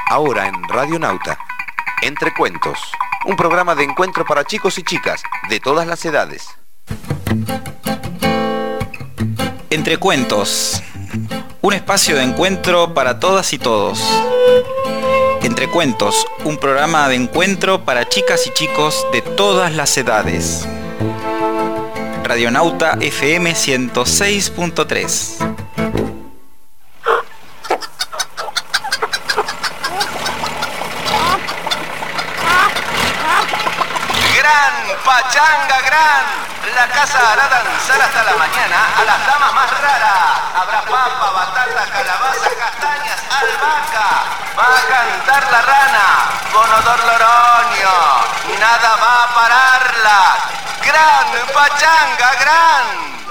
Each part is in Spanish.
Ahora en Radio Nauta, Entre Cuentos, un programa de encuentro para chicos y chicas de todas las edades. Entre Cuentos, un espacio de encuentro para todas y todos. Entre Cuentos, un programa de encuentro para chicas y chicos de todas las edades. Radionauta FM 106.3. Pachanga gran, la casa hará danzar hasta la mañana a las damas más raras. Habrá papa, batata, calabaza, castañas, albahaca. Va a cantar la rana con odor loroño. Nada va a pararla. Gran pachanga gran.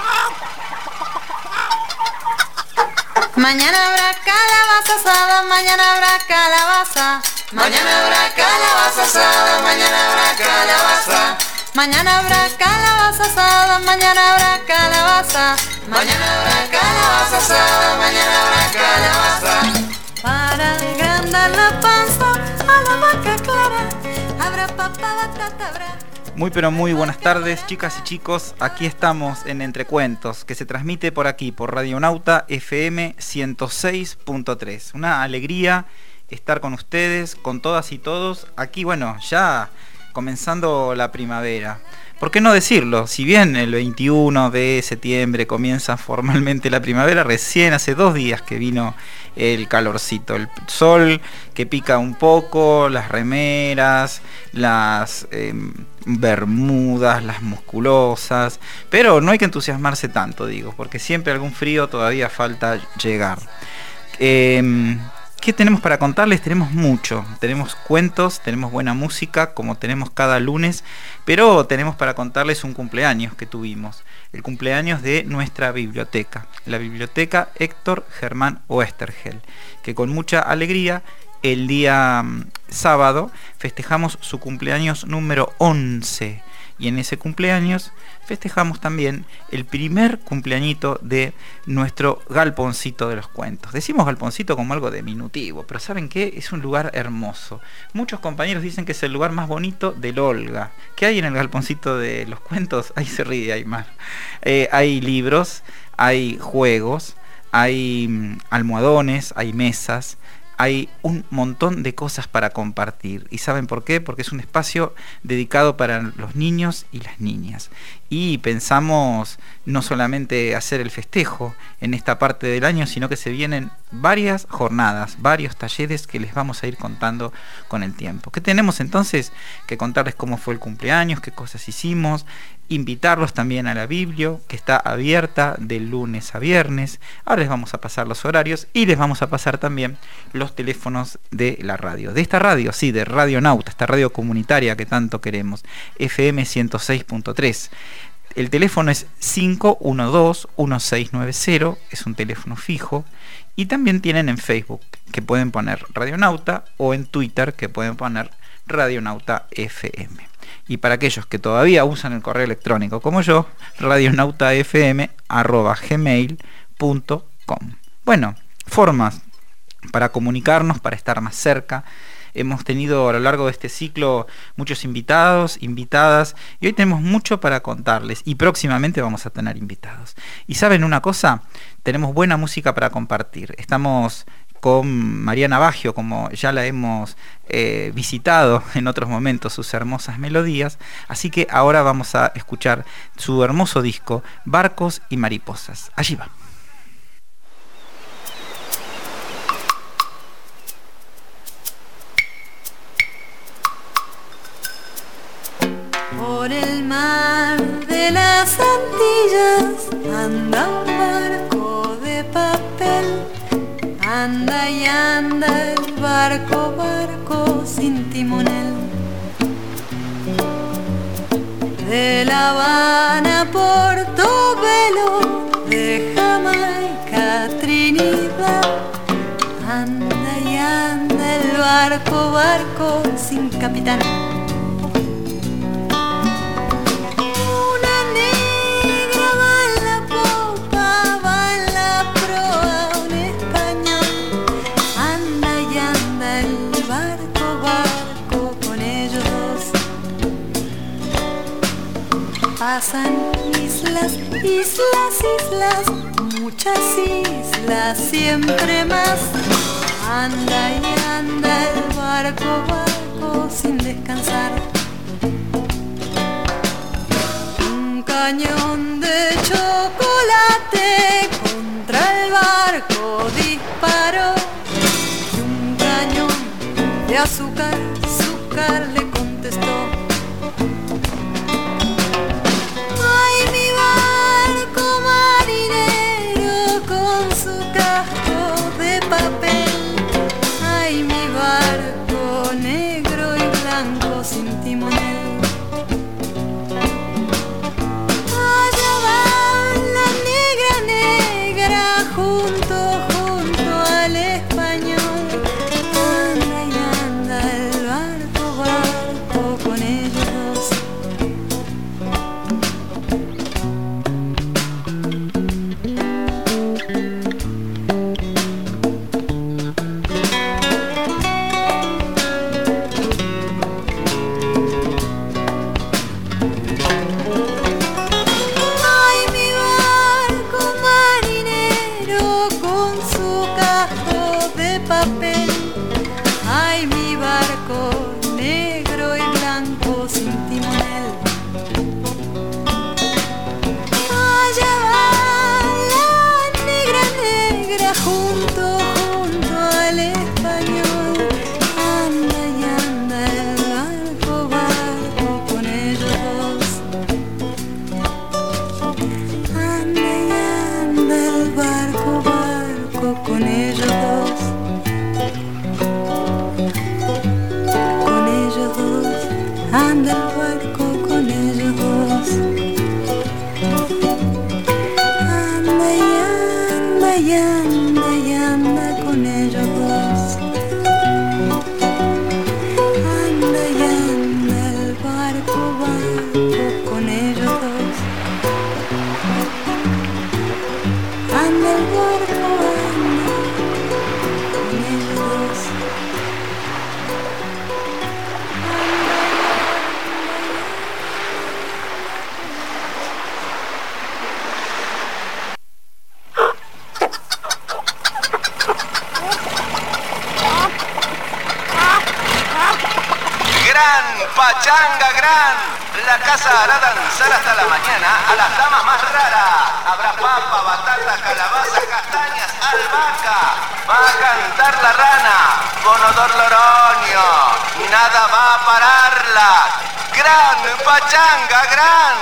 Mañana habrá calabaza asada, mañana habrá calabaza. Mañana habrá calabaza asada, mañana habrá calabaza. Mañana habrá calabaza asada, mañana habrá calabaza. Mañana habrá calabaza asada, mañana habrá calabaza. Para agrandar la panza a la vaca clara, habrá papa, batata, habrá. Muy pero muy buenas tardes, chicas y chicos. Aquí estamos en Entre Cuentos, que se transmite por aquí, por Radionauta FM 106.3. Una alegría estar con ustedes, con todas y todos. Aquí, bueno, ya comenzando la primavera. ¿Por qué no decirlo? Si bien el 21 de septiembre comienza formalmente la primavera, recién hace 2 días que vino el calorcito, el sol que pica un poco, las remeras, las bermudas, las musculosas, pero no hay que entusiasmarse tanto, digo, porque siempre algún frío todavía falta llegar. ¿Qué tenemos para contarles? Tenemos mucho, tenemos cuentos, tenemos buena música, como tenemos cada lunes, pero tenemos para contarles un cumpleaños que tuvimos, el cumpleaños de nuestra biblioteca, la biblioteca Héctor Germán Oesterhel, que con mucha alegría el día sábado festejamos su cumpleaños número 11, y en ese cumpleaños festejamos también el primer cumpleañito de nuestro galponcito de los cuentos. Decimos galponcito como algo diminutivo, pero ¿saben qué? Es un lugar hermoso. Muchos compañeros dicen que es el lugar más bonito del Olga. ¿Qué hay en el galponcito de los cuentos? Ahí se ríe Aymar. Hay libros, hay juegos, hay almohadones, hay mesas. Hay un montón de cosas para compartir. ¿Y saben por qué? Porque es un espacio dedicado para los niños y las niñas. Y pensamos no solamente hacer el festejo en esta parte del año, sino que se vienen varias jornadas, varios talleres que les vamos a ir contando con el tiempo. ¿Qué tenemos entonces? Que contarles cómo fue el cumpleaños, qué cosas hicimos, invitarlos también a la Biblio, que está abierta de lunes a viernes. Ahora les vamos a pasar los horarios y les vamos a pasar también los teléfonos de la radio. De esta radio, sí, de Radionauta, esta radio comunitaria que tanto queremos, FM 106.3. El teléfono es 512-1690, es un teléfono fijo. Y también tienen en Facebook, que pueden poner Radionauta, o en Twitter, que pueden poner Radionauta FM. Y para aquellos que todavía usan el correo electrónico como yo, radionautafm@gmail.com. Bueno, formas para comunicarnos, para estar más cerca. Hemos tenido a lo largo de este ciclo muchos invitados, invitadas, y hoy tenemos mucho para contarles, y próximamente vamos a tener invitados. Y ¿saben una cosa? Tenemos buena música para compartir. Estamos con Mariana Baggio, como ya la hemos visitado en otros momentos, sus hermosas melodías, así que ahora vamos a escuchar su hermoso disco, Barcos y Mariposas. Allí va. Por el mar de las Antillas anda un barco de papel. Anda y anda el barco, barco sin timonel. De La Habana a Portobelo, de Jamaica a Trinidad. Anda y anda el barco, barco sin capitán. pasan islas, islas, islas, muchas islas, siempre más. Anda y anda el barco, barco sin descansar. Un cañón de chocolate contra el barco disparó. Y un cañón de azúcar, azúcar le contestó. Ay, mi barco marinero con su casco de papel. Ay, mi barco negro y blanco sin timonel. Allá va la negra, negra junto, junto al español. Anda y anda el barco, barco con ellos dos. Ay, mi barco marinero con su casco de papel. Ay, mi barco negro y blanco sin timonel. Allá va la negra, negra junto, junto al español. Anda y anda el barco, barco con ellos dos. Anda y anda el barco, barco con ellos dos. Con ellos dos, anda el barco con ellos dos. Anda y anda y anda y anda con ellos dos. Anda y anda el barco, barco con ellos dos. Anda el barco, anda con ellos dos. Gran Pachanga Gran. La casa hará danzar hasta la mañana a las damas más raras. Habrá papa, batata, calabaza, castañas, albahaca. Va a cantar la rana con odor loroño. Nada va a pararla. Gran Pachanga Gran.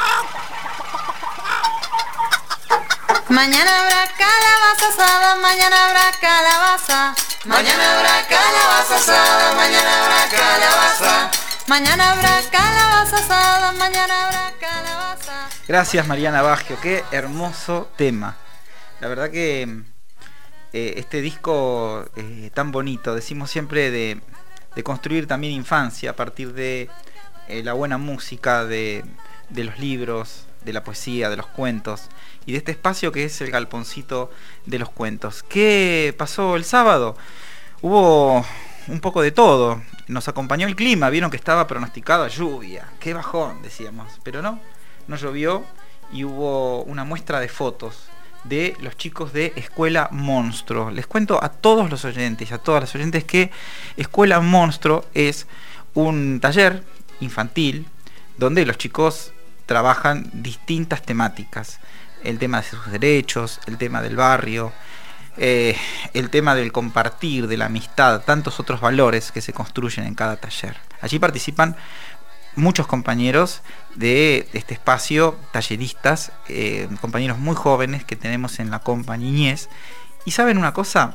Mañana habrá calabaza asada, mañana habrá calabaza. Mañana habrá calabaza asada, mañana habrá calabaza. Mañana habrá calabaza asada, mañana habrá calabaza. Gracias, Mariana Baggio, qué hermoso tema. La verdad que este disco tan bonito, decimos siempre de construir también infancia a partir de la buena música, de los libros, de la poesía, de los cuentos y de este espacio que es el galponcito de los cuentos. ¿Qué pasó el sábado? Hubo un poco de todo. Nos acompañó el clima, vieron que estaba pronosticada lluvia. Qué bajón, decíamos, pero no llovió y hubo una muestra de fotos de los chicos de Escuela Monstruo. Les cuento a todos los oyentes, a todas las oyentes, que Escuela Monstruo es un taller infantil donde los chicos trabajan distintas temáticas. El tema de sus derechos, el tema del barrio, el tema del compartir, de la amistad, tantos otros valores que se construyen en cada taller. Allí participan muchos compañeros de este espacio, talleristas, compañeros muy jóvenes que tenemos en la Compa Niñez. Y ¿saben una cosa?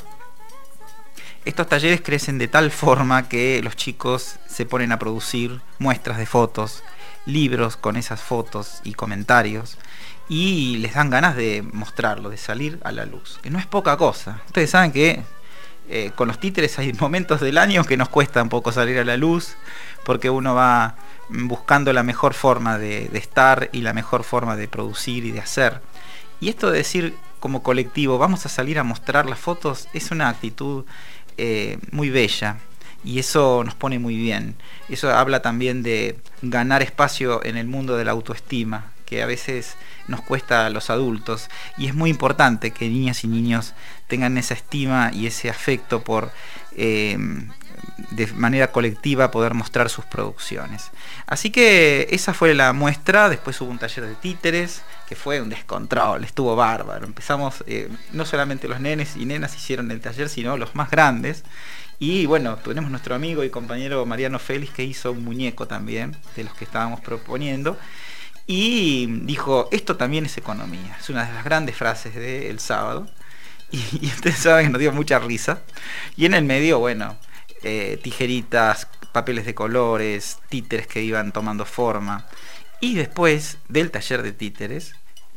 Estos talleres crecen de tal forma que los chicos se ponen a producir muestras de fotos, libros con esas fotos y comentarios, y les dan ganas de mostrarlo, de salir a la luz, que no es poca cosa. Ustedes saben que con los títeres hay momentos del año que nos cuesta un poco salir a la luz, porque uno va buscando la mejor forma de estar y la mejor forma de producir y de hacer. Y esto de decir como colectivo, vamos a salir a mostrar las fotos, es una actitud muy bella. Y eso nos pone muy bien. Eso habla también de ganar espacio en el mundo de la autoestima, que a veces nos cuesta a los adultos, y es muy importante que niñas y niños tengan esa estima y ese afecto por de manera colectiva poder mostrar sus producciones. Así que esa fue la muestra. Después hubo un taller de títeres que fue un descontrol, estuvo bárbaro. Empezamos, no solamente los nenes y nenas hicieron el taller, sino los más grandes. Y bueno, tenemos nuestro amigo y compañero Mariano Félix, que hizo un muñeco también de los que estábamos proponiendo, y dijo: esto también es economía. Es una de las grandes frases del sábado, y ustedes saben que nos dio mucha risa. Y en el medio, bueno, tijeritas, papeles de colores, títeres que iban tomando forma. Y después del taller de títeres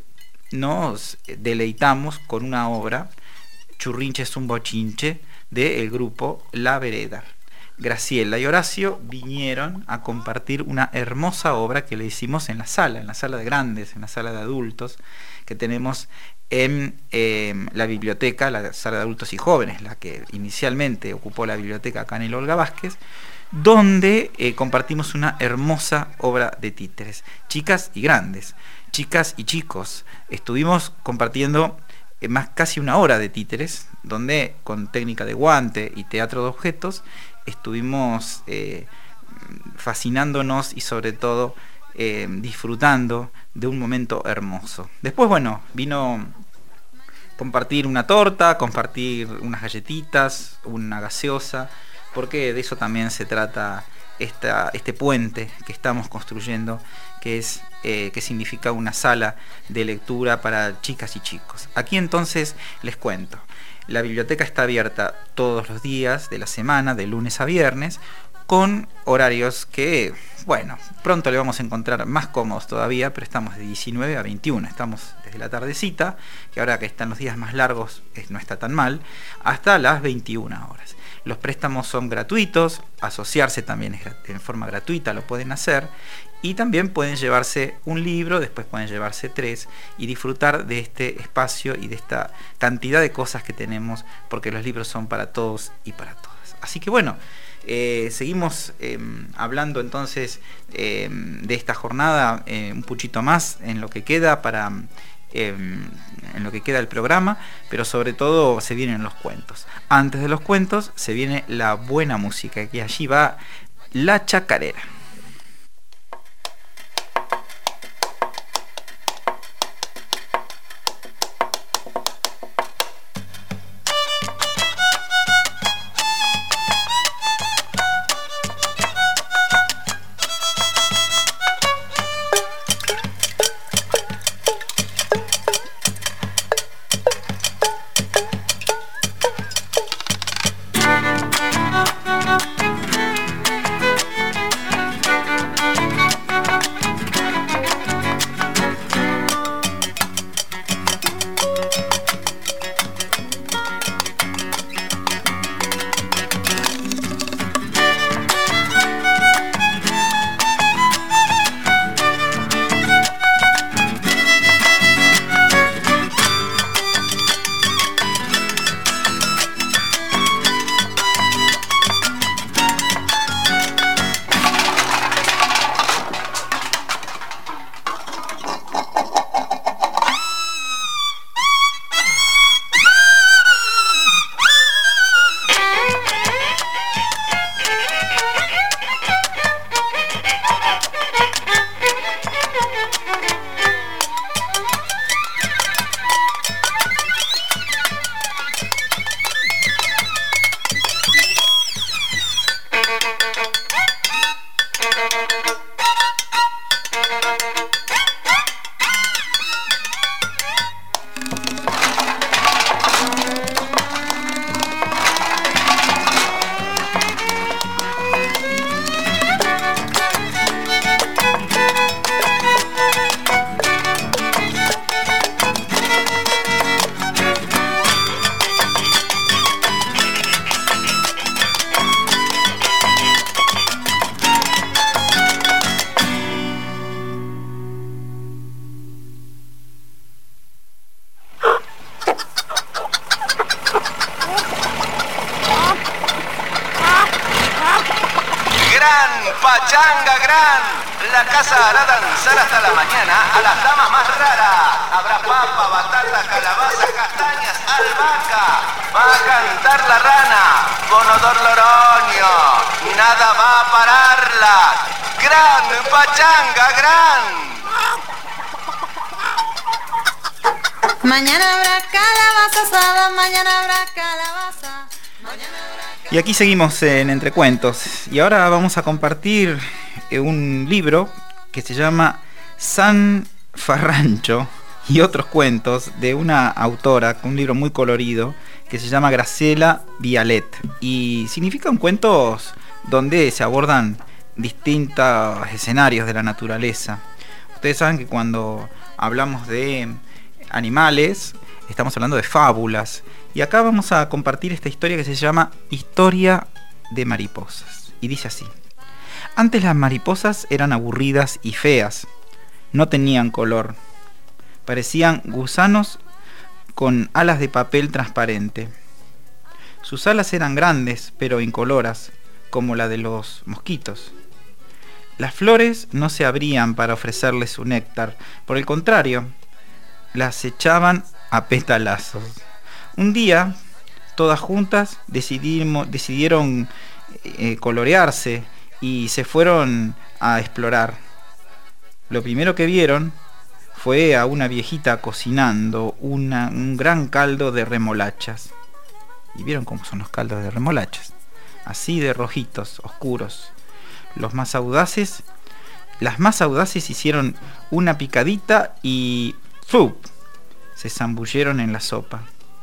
nos deleitamos con una obra, Churrinche es un bochinche, del grupo La Vereda. Graciela y Horacio vinieron a compartir una hermosa obra que le hicimos en la sala de grandes, en la sala de adultos que tenemos en la biblioteca, la sala de adultos y jóvenes, la que inicialmente ocupó la biblioteca acá en el Olga Vázquez, donde compartimos una hermosa obra de títeres, chicas y grandes, chicas y chicos. Estuvimos compartiendo casi una hora de títeres, donde con técnica de guante y teatro de objetos estuvimos fascinándonos y sobre todo disfrutando de un momento hermoso. Después, bueno, vino compartir una torta, compartir unas galletitas, una gaseosa, porque de eso también se trata este puente que estamos construyendo, que significa una sala de lectura para chicas y chicos. Aquí entonces les cuento: la biblioteca está abierta todos los días de la semana, de lunes a viernes, con horarios que, bueno, pronto le vamos a encontrar más cómodos todavía, pero estamos de 19 a 21, estamos desde la tardecita, que ahora que están los días más largos no está tan mal, hasta las 21 horas. Los préstamos son gratuitos, asociarse también es en forma gratuita, lo pueden hacer, y también pueden llevarse un libro, después pueden llevarse 3 y disfrutar de este espacio y de esta cantidad de cosas que tenemos, porque los libros son para todos y para todas. Así que bueno, seguimos hablando entonces de esta jornada un puchito más en lo que queda en lo que queda del programa, pero sobre todo se vienen los cuentos. Antes de los cuentos se viene la buena música, que allí va La Chacarera. Pachanga Gran. La casa hará danzar hasta la mañana a las damas más raras. Habrá papa, batata, calabaza, castañas, albahaca. Va a cantar la rana, Bonodor Loroño. Nada va a pararla. Gran pachanga, gran. Mañana habrá calabaza asada, mañana habrá calabaza. Y aquí seguimos en Entre Cuentos. Y ahora vamos a compartir un libro que se llama San Farrancho y otros cuentos, de una autora, un libro muy colorido, que se llama Graciela Vialet. Y significan cuentos donde se abordan distintos escenarios de la naturaleza. Ustedes saben que cuando hablamos de animales, estamos hablando de fábulas. Y acá vamos a compartir esta historia que se llama Historia de Mariposas. Y dice así: antes las mariposas eran aburridas y feas. No tenían color. Parecían gusanos con alas de papel transparente. Sus alas eran grandes, pero incoloras, como la de los mosquitos. Las flores no se abrían para ofrecerles su néctar. Por el contrario, las echaban a petalazos. Un día, todas juntas decidieron colorearse y se fueron a explorar. Lo primero que vieron fue a una viejita cocinando un gran caldo de remolachas. Y vieron cómo son los caldos de remolachas, así de rojitos, oscuros. Las más audaces hicieron una picadita y ¡fup!, se zambulleron en la sopa.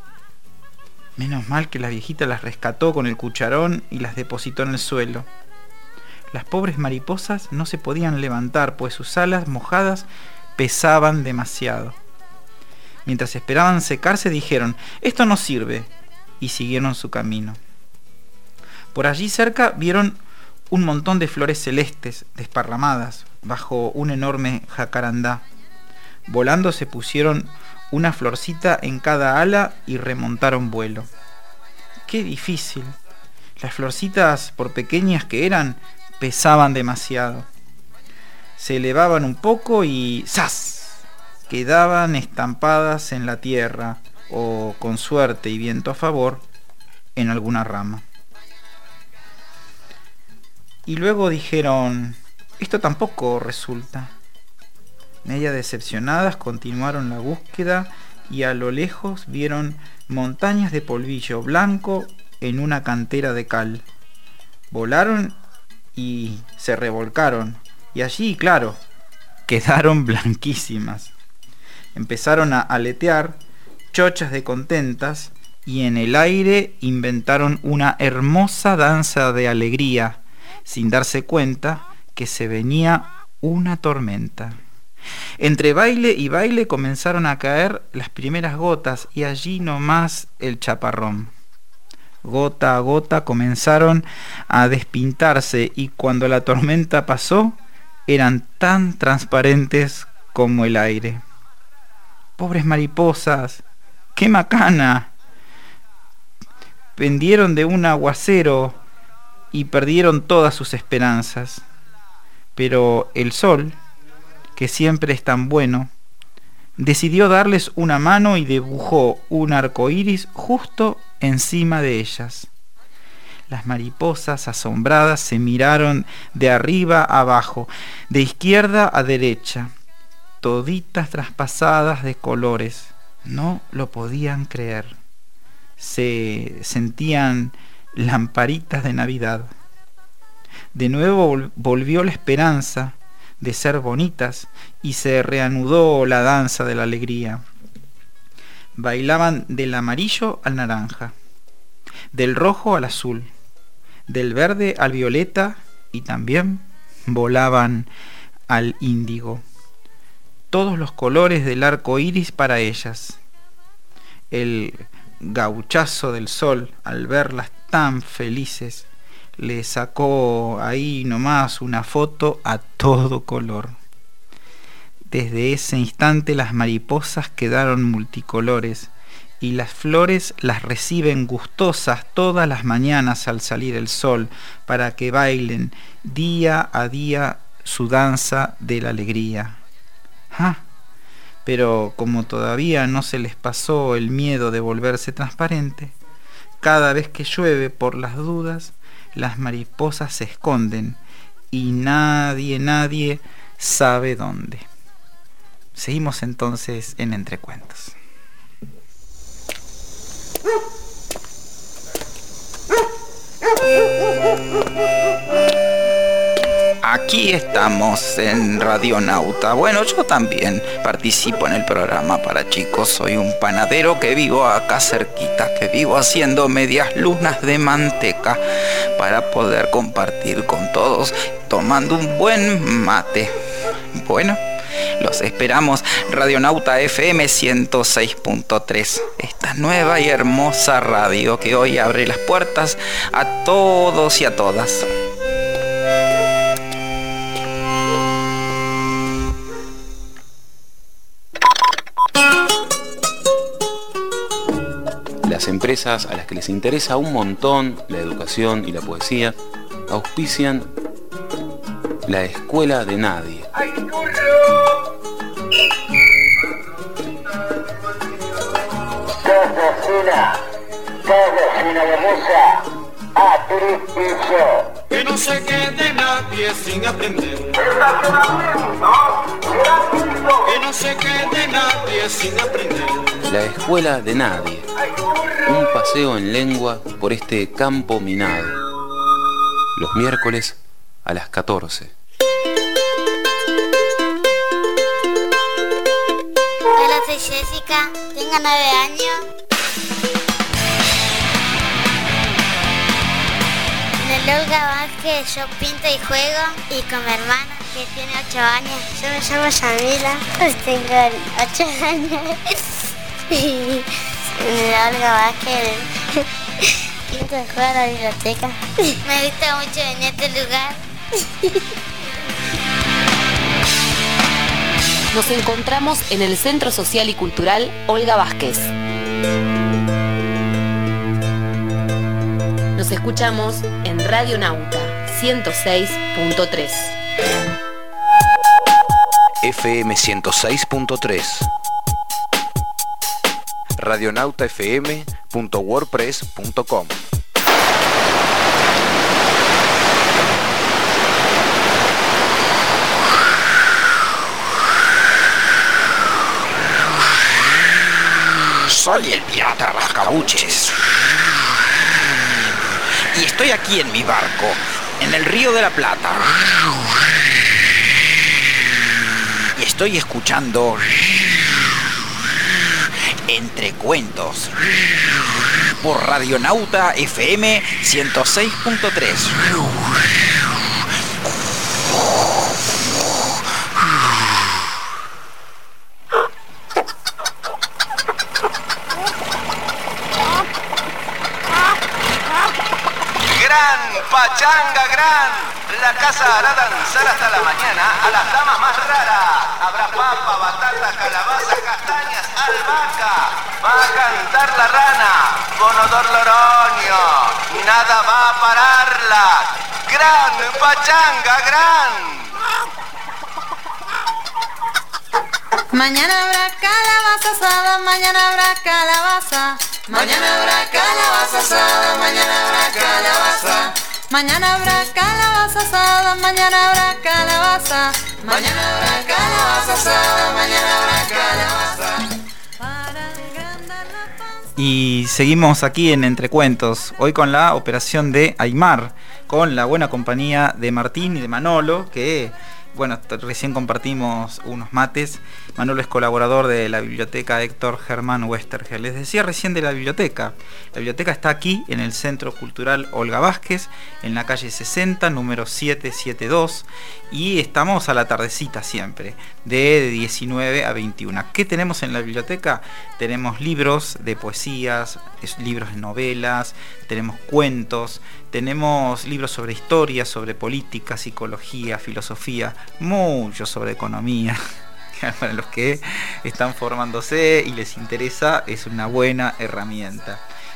Menos mal que la viejita las rescató con el cucharón y las depositó en el suelo. Las pobres mariposas no se podían levantar, pues sus alas mojadas pesaban demasiado. Mientras esperaban secarse, dijeron: esto no sirve, y siguieron su camino. Por allí cerca vieron un montón de flores celestes desparramadas bajo un enorme jacarandá. Volando se pusieron una florcita en cada ala y remontaron vuelo. ¡Qué difícil! Las florcitas, por pequeñas que eran, pesaban demasiado. Se elevaban un poco y ¡zas!, quedaban estampadas en la tierra o, con suerte y viento a favor, en alguna rama. Y luego dijeron: esto tampoco resulta. Media decepcionadas continuaron la búsqueda y a lo lejos vieron montañas de polvillo blanco en una cantera de cal. Volaron y se revolcaron, y allí, claro, quedaron blanquísimas. Empezaron a aletear, chochas de contentas, y en el aire inventaron una hermosa danza de alegría, sin darse cuenta que se venía una tormenta. Entre baile y baile comenzaron a caer las primeras gotas, y allí nomás el chaparrón. Gota a gota comenzaron a despintarse, y cuando la tormenta pasó, eran tan transparentes como el aire. ¡Pobres mariposas! ¡Qué macana! Pendieron de un aguacero y perdieron todas sus esperanzas. Pero el sol, que siempre es tan bueno, decidió darles una mano y dibujó un arco iris justo encima de ellas. Las mariposas, asombradas, se miraron de arriba a abajo, de izquierda a derecha, toditas traspasadas de colores. No lo podían creer. Se sentían lamparitas de Navidad. De nuevo volvió la esperanza de ser bonitas y se reanudó la danza de la alegría. Bailaban del amarillo al naranja, del rojo al azul, del verde al violeta, y también volaban al índigo. Todos los colores del arco iris para ellas. El gauchazo del sol, al verlas tan felices, le sacó ahí nomás una foto a todo color. Desde ese instante las mariposas quedaron multicolores, y las flores las reciben gustosas todas las mañanas al salir el sol, para que bailen día a día su danza de la alegría. ¡Ah! Pero como todavía no se les pasó el miedo de volverse transparente, cada vez que llueve por las dudas, las mariposas se esconden y nadie sabe dónde. Seguimos entonces en Entrecuentos. Aquí estamos en Radionauta. Bueno, yo también participo en el programa para chicos. Soy un panadero que vivo acá cerquita, que vivo haciendo medias lunas de manteca para poder compartir con todos tomando un buen mate. Bueno, los esperamos. Radionauta FM 106.3, esta nueva y hermosa radio que hoy abre las puertas a todos y a todas. Las empresas a las que les interesa un montón la educación y la poesía auspician la Escuela de Nadie. Cocina de mesa a Tripiso. Que no se quede nadie sin aprender. Que no se quede nadie sin aprender. La Escuela de Nadie. Un paseo en lengua por este campo minado. Los miércoles a las 14. Hola, soy Jessica, tengo 9 años. En el Olga Vázquez yo pinto y juego, y con mi hermana que tiene 8 años. Yo me llamo Yamila, tengo 8 años. Y en el Olga Vázquez pinto y juego a la biblioteca. Me gusta mucho venir a este lugar. Nos encontramos en el Centro Social y Cultural Olga Vázquez. Nos escuchamos en Radionauta 106.3. FM 106.3. radionautafm.wordpress.com. Soy el pirata Rascabuches. Y estoy aquí en mi barco, en el Río de la Plata. Y estoy escuchando Entrecuentos por Radionauta FM 106.3. Pachanga Gran, la casa hará danzar hasta la mañana a las damas más raras. Habrá papa, batata, calabaza, castañas, albahaca. Va a cantar la rana con odor loroño. Nada va a pararla. Gran Pachanga Gran. Mañana habrá calabaza asada, mañana habrá calabaza. Mañana habrá calabaza asada, mañana habrá calabaza. Mañana habrá calabaza asada, mañana habrá calabaza. Mañana habrá calabaza asada, mañana habrá calabaza. Y seguimos aquí en Entrecuentos, hoy con la operación de Aymar, con la buena compañía de Martín y de Manolo, que bueno, recién compartimos unos mates. Manolo es colaborador de la biblioteca Héctor Germán Westerger. Les decía recién de la biblioteca. La biblioteca está aquí en el Centro Cultural Olga Vázquez, en la calle 60, número 772. Y estamos a la tardecita siempre, de 19 a 21. ¿Qué tenemos en la biblioteca? Tenemos libros de poesías, libros de novelas, tenemos cuentos, tenemos libros sobre historia, sobre política, psicología, filosofía, mucho sobre economía. Para los que están formándose y les interesa, es una buena herramienta.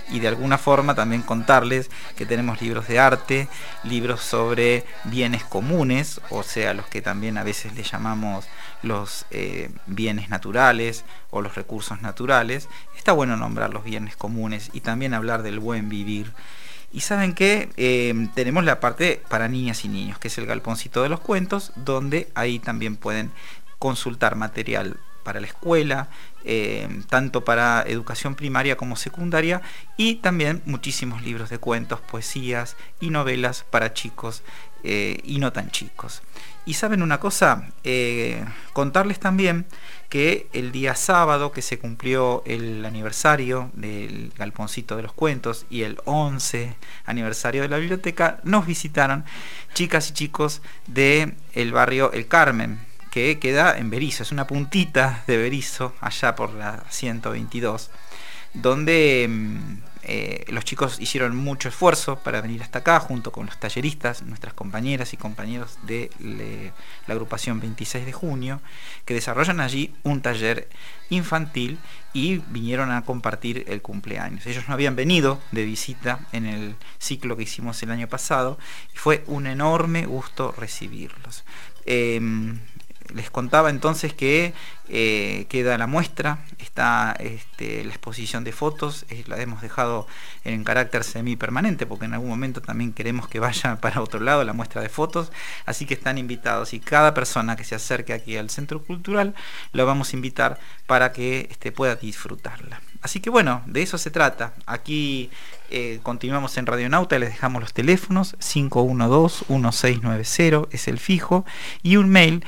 y de alguna forma también contarles que tenemos libros de arte, libros sobre bienes comunes, o sea, los que también a veces le llamamos los bienes naturales o los recursos naturales. Está bueno nombrar los bienes comunes y también hablar del buen vivir. Y saben que tenemos la parte para niñas y niños, que es el galponcito de los cuentos, donde ahí también pueden consultar material para la escuela, tanto para educación primaria como secundaria, y también muchísimos libros de cuentos, poesías y novelas para chicos y no tan chicos. Y saben una cosa, contarles también que el día sábado, que se cumplió el aniversario del Galponcito de los Cuentos y el 11 aniversario de la biblioteca, nos visitaron chicas y chicos del barrio El Carmen, que queda en Berisso, es una puntita de Berisso, allá por la 122, donde los chicos hicieron mucho esfuerzo para venir hasta acá, junto con los talleristas, nuestras compañeras y compañeros de la agrupación 26 de junio, que desarrollan allí un taller infantil y vinieron a compartir el cumpleaños. Ellos no habían venido de visita en el ciclo que hicimos el año pasado y fue un enorme gusto recibirlos. Les contaba entonces que queda la muestra, está la exposición de fotos, la hemos dejado en carácter semipermanente porque en algún momento también queremos que vaya para otro lado la muestra de fotos, así que están invitados y cada persona que se acerque aquí al Centro Cultural lo vamos a invitar para que pueda disfrutarla. Así que bueno, de eso se trata. Aquí continuamos en Radionauta, les dejamos los teléfonos 512-1690 es el fijo y un mail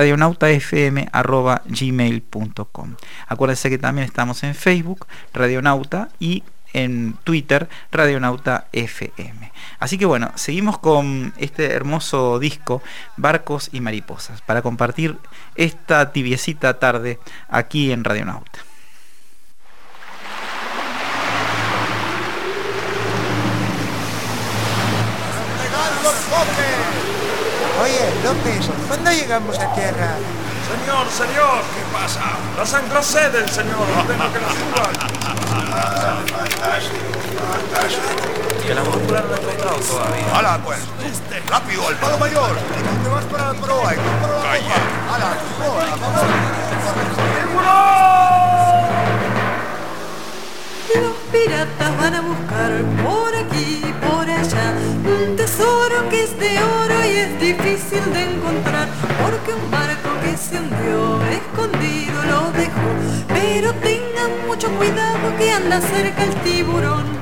radionautafm@gmail.com. Acuérdense que también estamos en Facebook Radionauta y en Twitter Radionauta FM. Así que bueno, seguimos con este hermoso disco Barcos y Mariposas para compartir esta tibiecita tarde aquí en Radionauta. Oye, López, ¿cuándo llegamos a tierra? Señor, ¿qué pasa? La sangre cede, señor, tengo que la suban. Fantástico. Que la brújula no la he encontrado todavía. ¡Hala, pues! ¡Rápido, al palo mayor! ¡Te vas para la proa! ¡Y tú para la boca! ¡Hala, a favor! Los piratas van a buscar por aquí y por allá un tesoro que es de oro y es difícil de encontrar, porque un barco que se hundió escondido lo dejó. Pero tengan mucho cuidado que anda cerca el tiburón.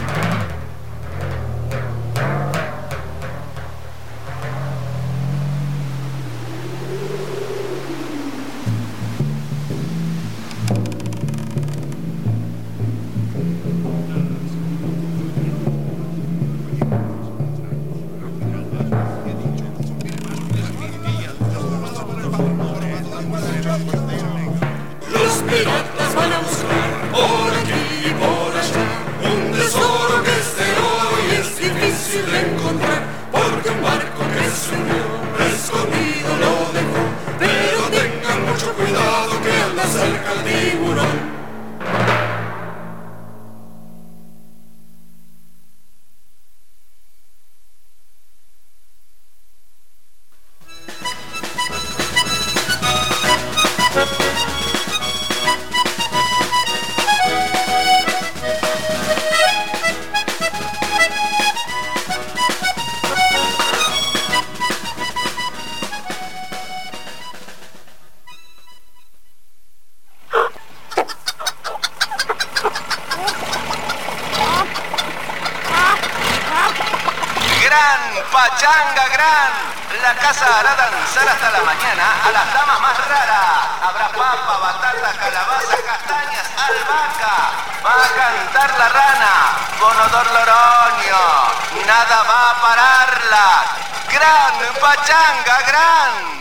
Pachanga Gran, la casa hará danzar hasta la mañana a las damas más raras. Habrá papa, batata, calabaza, castañas, albahaca. Va a cantar la rana con odor loroño. Nada va a pararla. Gran Pachanga Gran.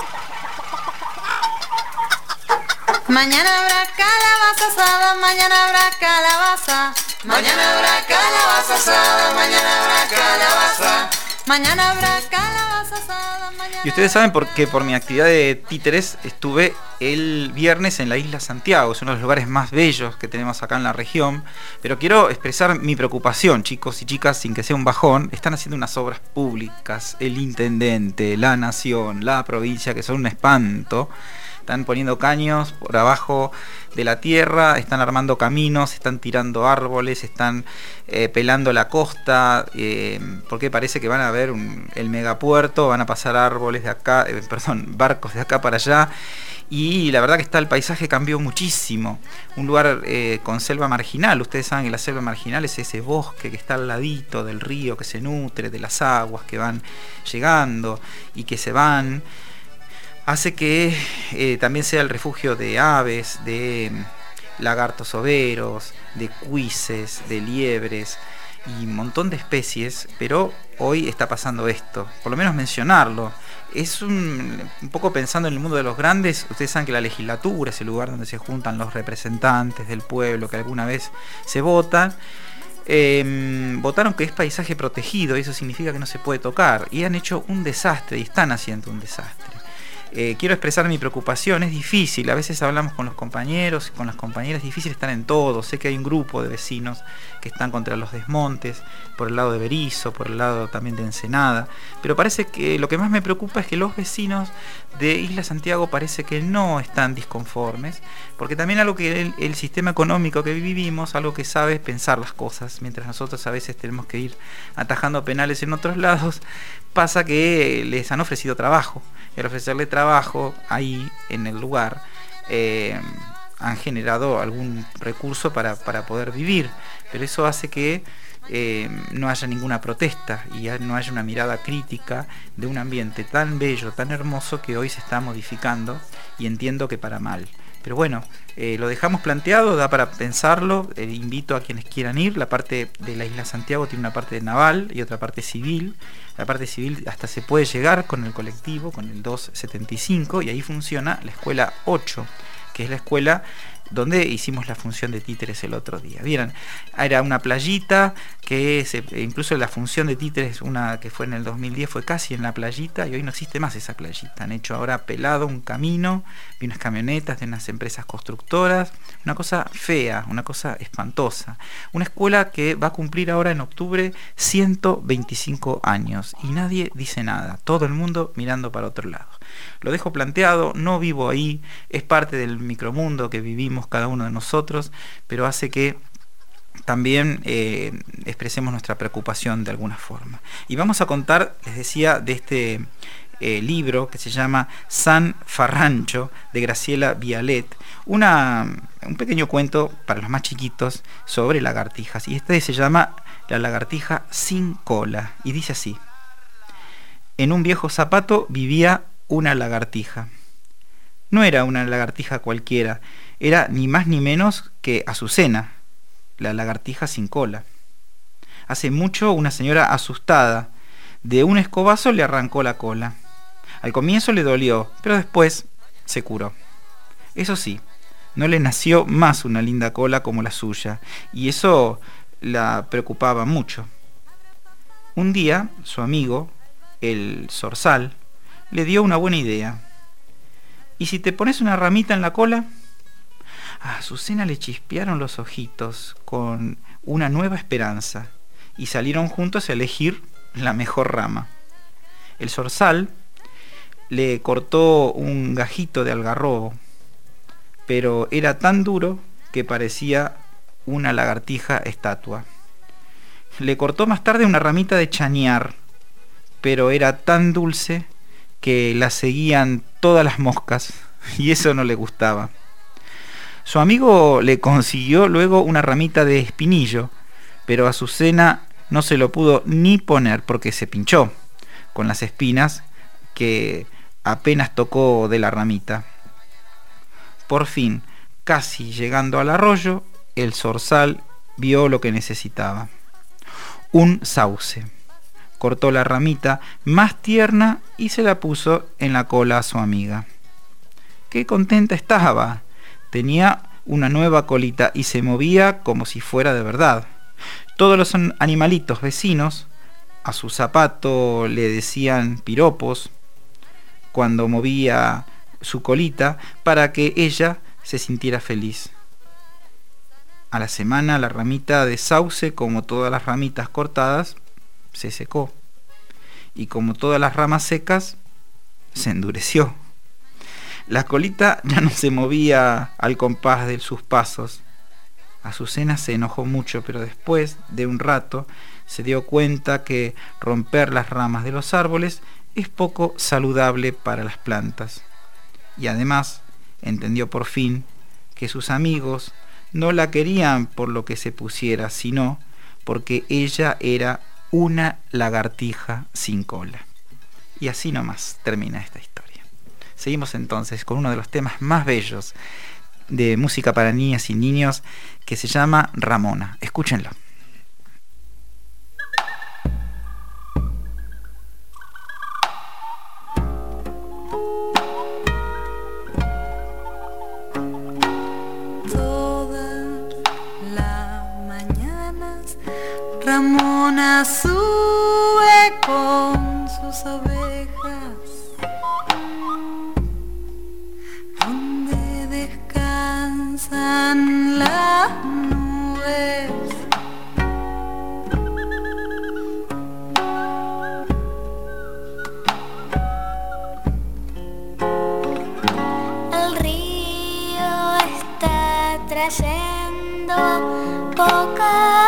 Mañana habrá calabaza asada, mañana habrá calabaza. Mañana habrá calabaza asada, mañana habrá calabaza. mañana habrá calabaza asada, mañana. Y ustedes saben que por mi actividad de títeres estuve el viernes en la isla Santiago, es uno de los lugares más bellos que tenemos acá en la región, pero quiero expresar mi preocupación, chicos y chicas, sin que sea un bajón. Están haciendo unas obras públicas, el intendente, la nación, la provincia, que son un espanto. Están poniendo caños por abajo de la tierra, están armando caminos, están tirando árboles, están pelando la costa, porque parece que van a ver el megapuerto, van a pasar árboles de acá, barcos de acá para allá. Y la verdad que el paisaje cambió muchísimo. Un lugar con selva marginal. Ustedes saben que la selva marginal es ese bosque que está al ladito del río, que se nutre de las aguas que van llegando y que se van. Hace que también sea el refugio de aves, de lagartos overos, de cuises, de liebres y un montón de especies, pero hoy está pasando esto, por lo menos mencionarlo. Es un poco pensando en el mundo de los grandes. Ustedes saben que la legislatura es el lugar donde se juntan los representantes del pueblo que alguna vez se votan. Votaron que es paisaje protegido y eso significa que no se puede tocar, y han hecho un desastre y están haciendo un desastre. Quiero expresar mi preocupación. Es difícil, a veces hablamos con los compañeros y con las compañeras, es difícil estar en todo. Sé que hay un grupo de vecinos que están contra los desmontes, por el lado de Berisso, por el lado también de Ensenada, pero parece que lo que más me preocupa es que los vecinos de Isla Santiago parece que no están disconformes, porque también algo que el sistema económico que vivimos, algo que sabe es pensar las cosas, mientras nosotros a veces tenemos que ir atajando penales en otros lados. Pasa que les han ofrecido trabajo, y al ofrecerle trabajo ahí en el lugar han generado algún recurso para poder vivir, pero eso hace que no haya ninguna protesta y no haya una mirada crítica de un ambiente tan bello, tan hermoso, que hoy se está modificando, y entiendo que para mal. Pero bueno, lo dejamos planteado, da para pensarlo. Invito a quienes quieran ir. La parte de la Isla Santiago tiene una parte naval y otra parte civil. La parte civil hasta se puede llegar con el colectivo, con el 275, y ahí funciona la escuela 8, que es la escuela donde hicimos la función de títeres el otro día. Vieron, era una playita que incluso la función de títeres, una que fue en el 2010, fue casi en la playita, y hoy no existe más esa playita. Han hecho ahora pelado un camino, vi unas camionetas de unas empresas constructoras, una cosa fea, una cosa espantosa. Una escuela que va a cumplir ahora en octubre 125 años y nadie dice nada, todo el mundo mirando para otro lado. Lo dejo planteado, no vivo ahí, es parte del micromundo que vivimos cada uno de nosotros, pero hace que también expresemos nuestra preocupación de alguna forma. Y vamos a contar, les decía, de este libro que se llama San Farrancho, de Graciela Vialet, un pequeño cuento para los más chiquitos sobre lagartijas, y este se llama La lagartija sin cola, y dice así: en un viejo zapato vivía una lagartija. No era una lagartija cualquiera, era ni más ni menos que Azucena, la lagartija sin cola. Hace mucho una señora asustada de un escobazo le arrancó la cola. Al comienzo le dolió, pero después se curó. Eso sí, no le nació más una linda cola como la suya, y eso la preocupaba mucho. Un día, su amigo, el zorzal, le dio una buena idea. ¿Y si te pones una ramita en la cola? A Azucena le chispearon los ojitos con una nueva esperanza y salieron juntos a elegir la mejor rama. El zorzal le cortó un gajito de algarrobo, pero era tan duro que parecía una lagartija estatua. Le cortó más tarde una ramita de chañar, pero era tan dulce que la seguían todas las moscas, y eso no le gustaba. Su amigo le consiguió luego una ramita de espinillo, pero Azucena no se lo pudo ni poner porque se pinchó con las espinas que apenas tocó de la ramita. Por fin, casi llegando al arroyo, el zorzal vio lo que necesitaba: un sauce. Cortó la ramita más tierna y se la puso en la cola a su amiga. ¡Qué contenta estaba! Tenía una nueva colita y se movía como si fuera de verdad. Todos los animalitos vecinos A su zapato le decían piropos cuando movía su colita para que ella se sintiera feliz. A la semana la ramita de sauce, como todas las ramitas cortadas, se secó. Y como todas las ramas secas, se endureció. La colita ya no se movía al compás de sus pasos. Azucena se enojó mucho, pero después de un rato se dio cuenta que romper las ramas de los árboles es poco saludable para las plantas. Y además entendió por fin que sus amigos no la querían por lo que se pusiera, sino porque ella era una lagartija sin cola. Y así nomás termina esta historia. Seguimos entonces con uno de los temas más bellos de música para niñas y niños, que se llama Ramona. Escúchenlo. Ramona sube con sus ovejas, donde descansan las nubes. El río está trayendo poca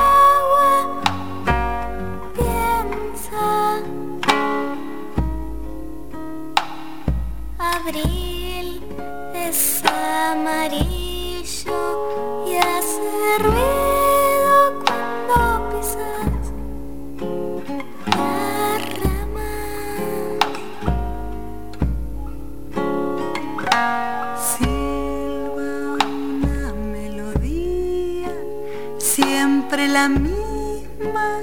abril es amarillo y hace ruido cuando pisas la rama. Silba una melodía, siempre la misma.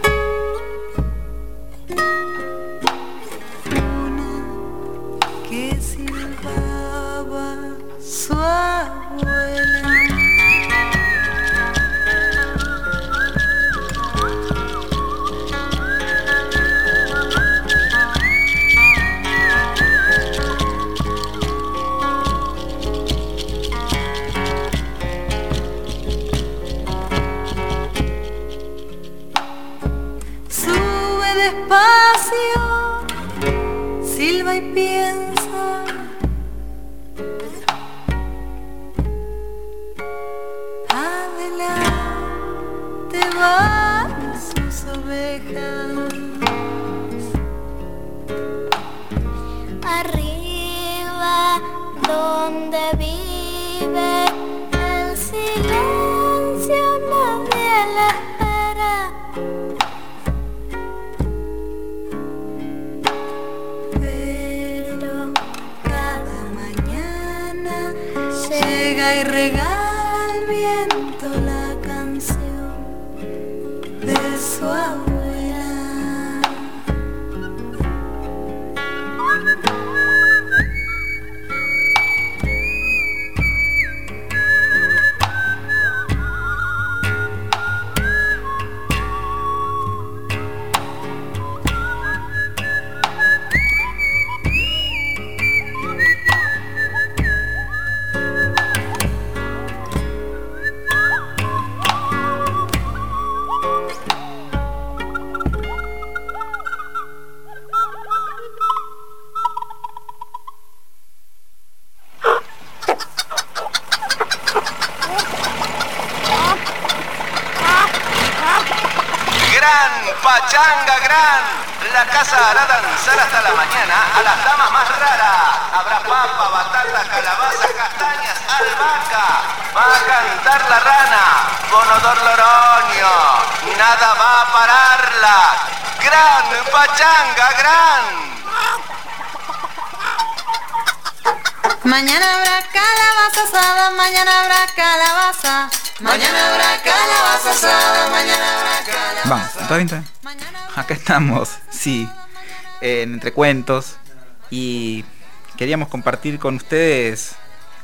Que silbaba su abuela. Sube despacio, silba y piensa. Adelante van sus ovejas. Arriba donde vive el silencio, nadie la espera. Pero cada mañana llega y regala al viento la canción de su abuela. Pachanga Gran, la casa hará danzar hasta la mañana a las damas más raras. Habrá papa, batata, calabaza, castañas, albahaca. Va a cantar la rana con odor loroño. Nada va a pararla. Gran Pachanga Gran. Mañana habrá calabaza asada, mañana habrá calabaza. Mañana habrá calabaza asada, mañana habrá calabaza. Vamos, ¿está bien? Acá estamos, sí, en Entre Cuentos, y queríamos compartir con ustedes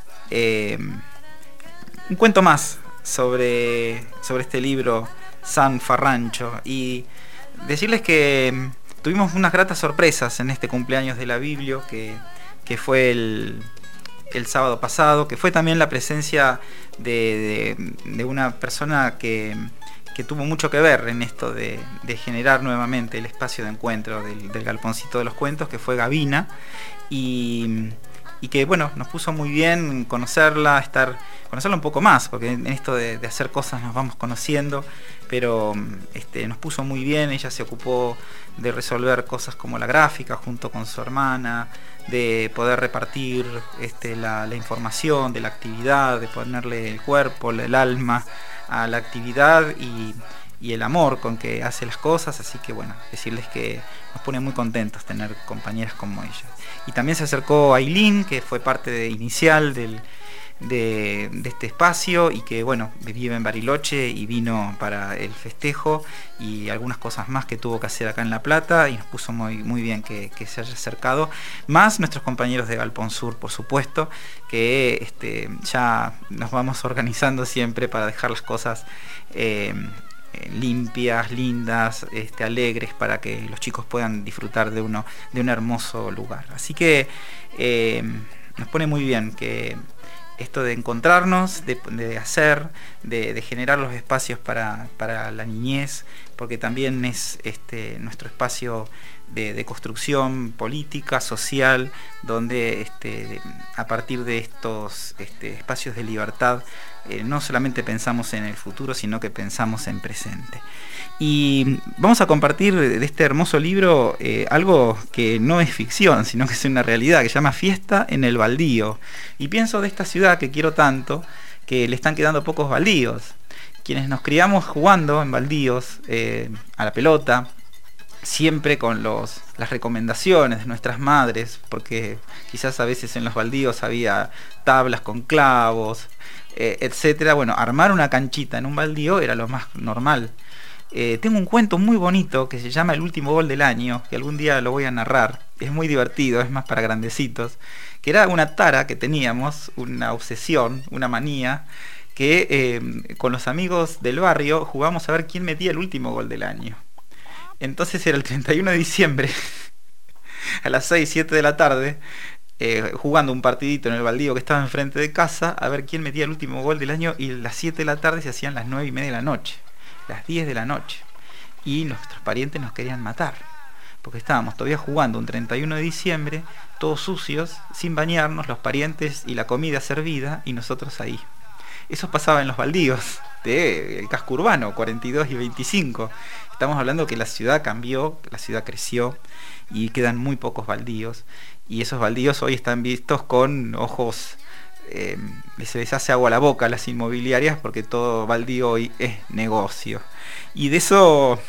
un cuento más sobre este libro San Farrancho. Y decirles que tuvimos unas gratas sorpresas en este cumpleaños de la Biblio, que fue el sábado pasado, que fue también la presencia de una persona que tuvo mucho que ver en esto de generar nuevamente el espacio de encuentro del Galponcito de los Cuentos, que fue Gabina, y que bueno, nos puso muy bien conocerla un poco más, porque en esto de hacer cosas nos vamos conociendo, pero nos puso muy bien. Ella se ocupó de resolver cosas como la gráfica junto con su hermana, de poder repartir la información de la actividad, de ponerle el cuerpo, el alma a la actividad y el amor con que hace las cosas. Así que bueno, decirles que nos pone muy contentos tener compañeras como ella. Y también se acercó Ailín, que fue parte inicial de este espacio, y que bueno, vive en Bariloche y vino para el festejo y algunas cosas más que tuvo que hacer acá en La Plata, y nos puso muy, muy bien que se haya acercado. Más nuestros compañeros de Galpón Sur, por supuesto, que ya nos vamos organizando siempre para dejar las cosas limpias, lindas, alegres, para que los chicos puedan disfrutar de un hermoso lugar. Así que nos pone muy bien que esto de encontrarnos, de hacer, de generar los espacios para la niñez, porque también es nuestro espacio de construcción política, social, donde a partir de estos espacios de libertad no solamente pensamos en el futuro, sino que pensamos en presente. Y vamos a compartir de este hermoso libro algo que no es ficción, sino que es una realidad, que se llama Fiesta en el Baldío. Y pienso de esta ciudad que quiero tanto, que le están quedando pocos baldíos. Quienes nos criamos jugando en baldíos, a la pelota, siempre con las recomendaciones de nuestras madres, porque quizás a veces en los baldíos había tablas con clavos, etcétera. Bueno, armar una canchita en un baldío era lo más normal. Tengo un cuento muy bonito que se llama El último gol del año, que algún día lo voy a narrar. Es muy divertido, es más para grandecitos. Que era una tara que teníamos, una obsesión, una manía, que con los amigos del barrio jugábamos a ver quién metía el último gol del año. Entonces era el 31 de diciembre a las 6, 7 de la tarde, jugando un partidito en el baldío que estaba enfrente de casa, a ver quién metía el último gol del año, y las 7 de la tarde se hacían las 9:30 de la noche, las 10 de la noche, y nuestros parientes nos querían matar, porque estábamos todavía jugando un 31 de diciembre, todos sucios, sin bañarnos, los parientes y la comida servida, y nosotros ahí. Eso pasaba en los baldíos del casco urbano, 42 y 25. Estamos hablando que la ciudad cambió, la ciudad creció y quedan muy pocos baldíos. Y esos baldíos hoy están vistos con ojos, se les hace agua a la boca a las inmobiliarias, porque todo baldío hoy es negocio. Y de eso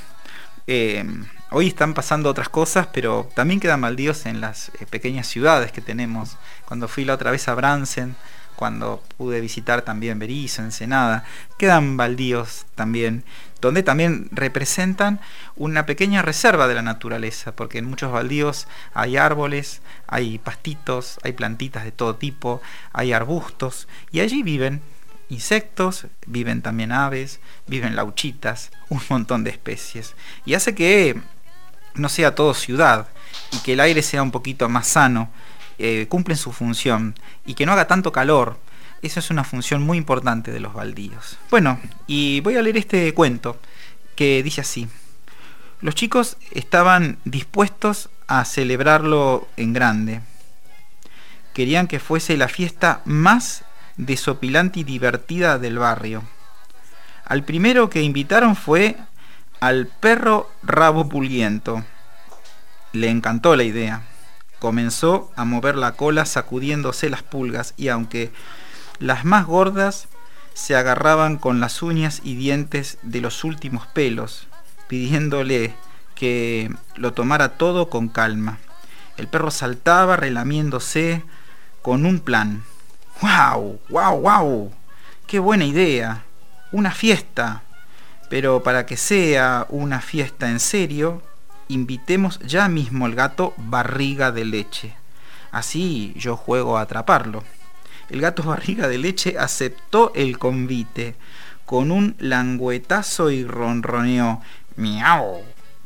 hoy están pasando otras cosas, pero también quedan baldíos en las pequeñas ciudades que tenemos. Cuando fui la otra vez a Bransen, cuando pude visitar también Berisso, Ensenada, quedan baldíos también, donde también representan una pequeña reserva de la naturaleza, porque en muchos baldíos hay árboles, hay pastitos, hay plantitas de todo tipo, hay arbustos, y allí viven insectos, viven también aves, viven lauchitas, un montón de especies, y hace que no sea todo ciudad, y que el aire sea un poquito más sano. Cumplen su función, y que no haga tanto calor. Eso es una función muy importante de los baldíos. Bueno, y voy a leer este cuento que dice así: los chicos estaban dispuestos a celebrarlo en grande. Querían que fuese la fiesta más desopilante y divertida del barrio. Al primero que invitaron fue al perro Rabo Puliento. Le encantó la idea. Comenzó a mover la cola sacudiéndose las pulgas, y aunque las más gordas se agarraban con las uñas y dientes de los últimos pelos, pidiéndole que lo tomara todo con calma. El perro saltaba relamiéndose con un plan. ¡Guau! ¡Guau! ¡Guau! ¡Qué buena idea! Una fiesta. Pero para que sea una fiesta en serio, invitemos ya mismo al gato Barriga de Leche. Así yo juego a atraparlo. El gato Barriga de Leche aceptó el convite con un langüetazo y ronroneó: ¡miau!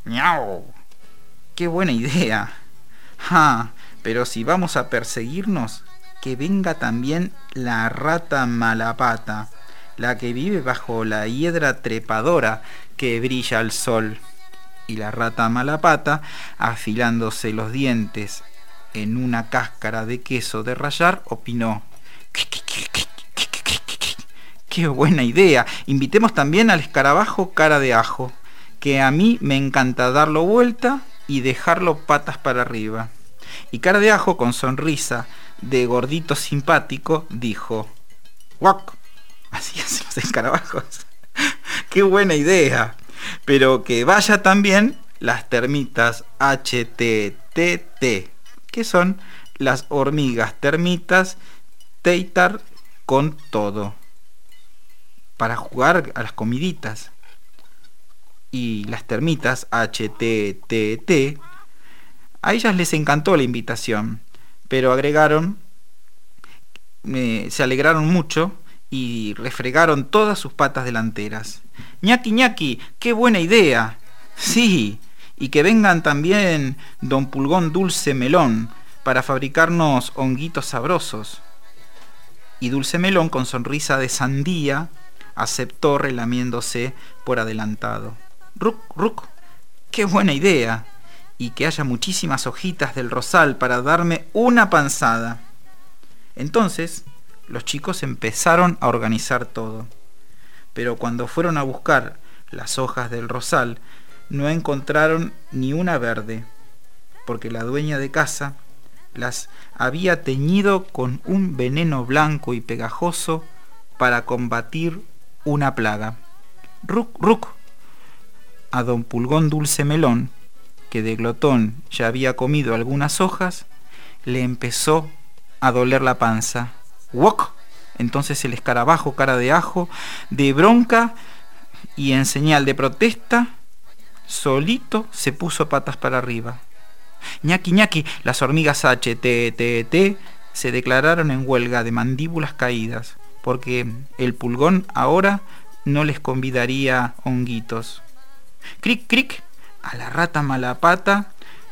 ¡Miau! ¡Qué buena idea! ¡Ja! Pero si vamos a perseguirnos, que venga también la rata Malapata, la que vive bajo la hiedra trepadora que brilla al sol. Y la rata Malapata, afilándose los dientes en una cáscara de queso de rallar, opinó: ¡qué buena idea! Invitemos también al escarabajo cara de ajo, que a mí me encanta darlo vuelta y dejarlo patas para arriba. Y cara de ajo, con sonrisa de gordito simpático, dijo: ¡guac! Así hacen los escarabajos. ¡Qué buena idea! Pero que vaya también las termitas HTTT, que son las hormigas termitas Teitar con todo, para jugar a las comiditas. Y las termitas HTTT, a ellas les encantó la invitación, pero agregaron, se alegraron mucho y refregaron todas sus patas delanteras. ¡Ñaki, ñaki! ¡Qué buena idea! Sí, y que vengan también don Pulgón Dulce Melón para fabricarnos honguitos sabrosos. Y Dulce Melón, con sonrisa de sandía, aceptó relamiéndose por adelantado. ¡Ruc, ruc! ¡Qué buena idea! Y que haya muchísimas hojitas del rosal para darme una panzada. Entonces los chicos empezaron a organizar todo. Pero cuando fueron a buscar las hojas del rosal, no encontraron ni una verde, porque la dueña de casa las había teñido con un veneno blanco y pegajoso para combatir una plaga. ¡Ruc, ruc! A don Pulgón Dulce Melón, que de glotón ya había comido algunas hojas, le empezó a doler la panza. ¡Woc! Entonces el escarabajo cara de ajo, de bronca y en señal de protesta, solito se puso patas para arriba. ¡Ñaki, ñaki! Las hormigas HTTT se declararon en huelga de mandíbulas caídas, porque el Pulgón ahora no les convidaría honguitos. ¡Cric, cric! A la rata Malapata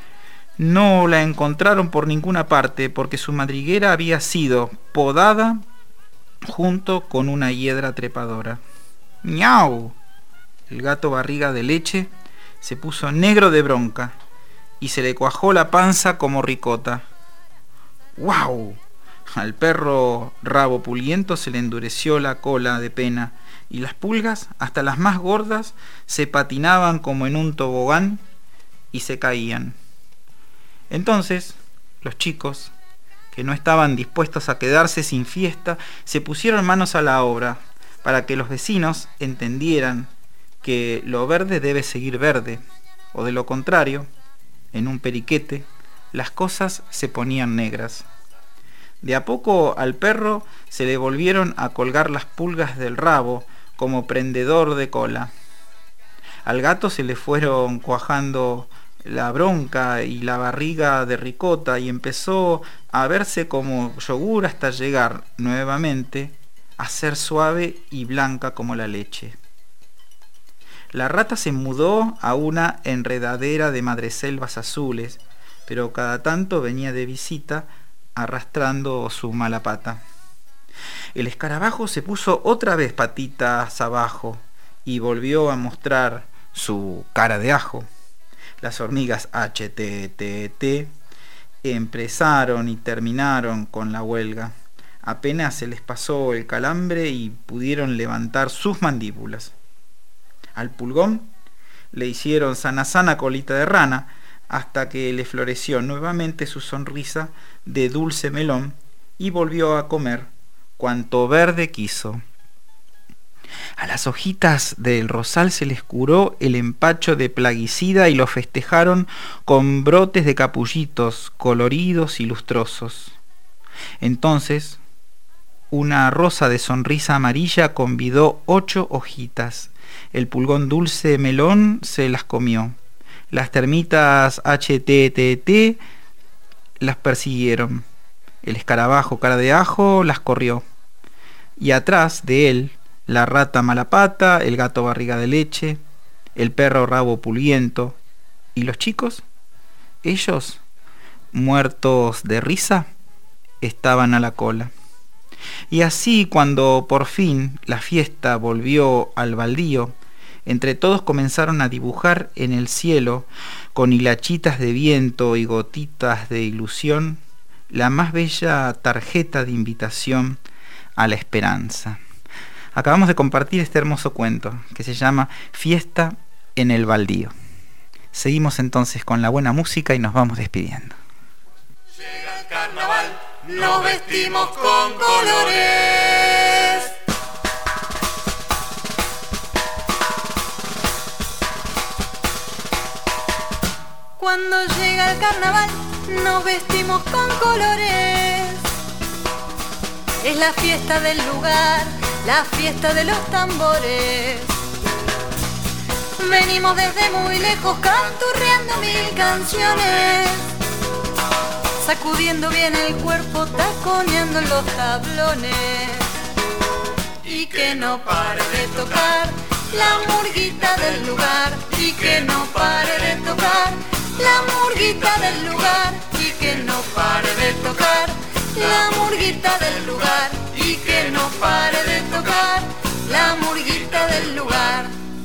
no la encontraron por ninguna parte, porque su madriguera había sido podada junto con una hiedra trepadora. ¡Miau! El gato barriga de leche se puso negro de bronca y se le cuajó la panza como ricota. ¡Guau! Al perro rabo puliento se le endureció la cola de pena, y las pulgas, hasta las más gordas, se patinaban como en un tobogán y se caían. Entonces los chicos, que no estaban dispuestos a quedarse sin fiesta, se pusieron manos a la obra para que los vecinos entendieran que lo verde debe seguir verde, o de lo contrario, en un periquete, las cosas se ponían negras. De a poco al perro se le volvieron a colgar las pulgas del rabo como prendedor de cola. Al gato se le fueron cuajando la bronca y la barriga de ricota y empezó a verse como yogur hasta llegar nuevamente a ser suave y blanca como la leche. La rata se mudó a una enredadera de madreselvas azules, pero cada tanto venía de visita arrastrando su mala pata. El escarabajo se puso otra vez patitas abajo y volvió a mostrar su cara de ajo. Las hormigas HTTT empezaron y terminaron con la huelga. Apenas se les pasó el calambre y pudieron levantar sus mandíbulas. Al Pulgón le hicieron sana colita de rana hasta que le floreció nuevamente su sonrisa de dulce melón y volvió a comer cuanto verde quiso. A las hojitas del rosal se les curó el empacho de plaguicida y lo festejaron con brotes de capullitos coloridos y lustrosos. Entonces, una rosa de sonrisa amarilla convidó 8 hojitas. El Pulgón Dulce Melón se las comió. Las termitas HTTT las persiguieron. El escarabajo cara de ajo las corrió. Y atrás de él, la rata Malapata, el gato barriga de leche, el perro rabo puliento ¿Y los chicos? Ellos, muertos de risa, estaban a la cola. Y así, cuando por fin la fiesta volvió al baldío, entre todos comenzaron a dibujar en el cielo, con hilachitas de viento y gotitas de ilusión, la más bella tarjeta de invitación a la esperanza. Acabamos de compartir este hermoso cuento que se llama Fiesta en el baldío. Seguimos entonces con la buena música y nos vamos despidiendo. Llega el carnaval, nos vestimos con colores. Cuando llega el carnaval, nos vestimos con colores. Es la fiesta del lugar, la fiesta de los tambores. Venimos desde muy lejos canturreando 1000 canciones, sacudiendo bien el cuerpo, taconeando en los tablones. Y que no pare de tocar la murguita del lugar, y que no pare de tocar la murguita del lugar, y que no pare de tocar la murguita del lugar, y que no pare de tocar la murguita del lugar.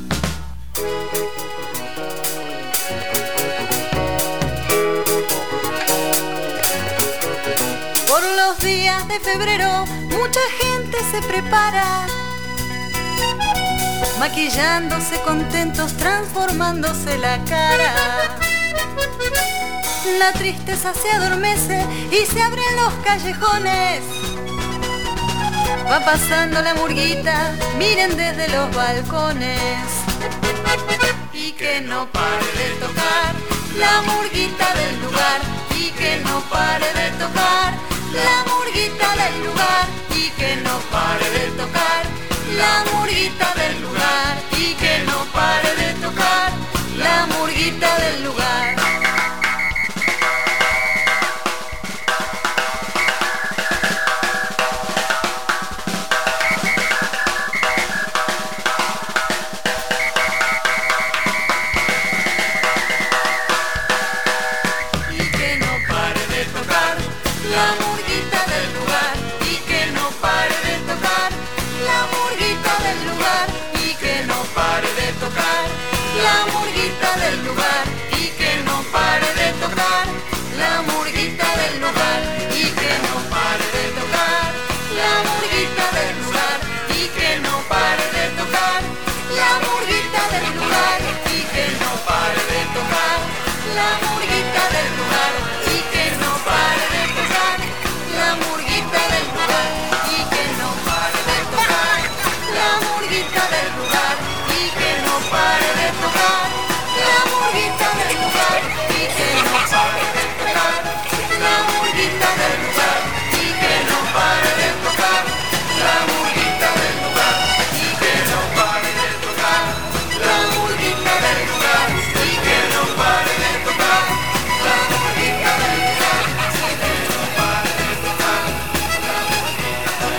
Por los días de febrero mucha gente se prepara, maquillándose contentos, transformándose la cara. La tristeza se adormece y se abren los callejones. Va pasando la murguita, miren desde los balcones. Y que no pare de tocar la murguita del lugar, y que no pare de tocar la murguita del lugar, y que no pare de tocar la murguita del lugar, y que no pare de tocar la murguita del lugar. La murguita del lugar, y que no pare de tocar la murguita del lugar, y que no pare de tocar la murguita del lugar, y que no pare de tocar la murguita del lugar, y que no pare de tocar la murguita del lugar, y que no pare de tocar la murguita del lugar, y que no pare de tocar la murguita del lugar, y que no pare de tocar la murguita del lugar, y que no pare de tocar la murguita del lugar, y que no pare de tocar la murguita del lugar, y que no pare de tocar la murguita del lugar, y que no pare de tocar la murguita del lugar, y que no pare de tocar la murguita del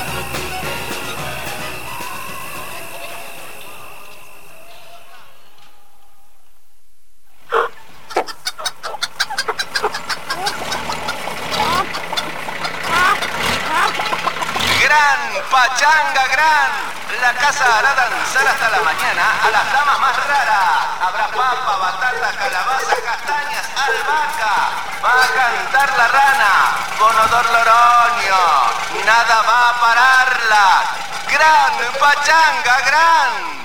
Gran Pachanga Gran. La casa hará danzar hasta la mañana a las damas más raras. Habrá papa, batata, calabaza, castañas, albahaca. Va a cantar la rana con odor loroño. Nada va a pararla. Gran Pachanga Gran.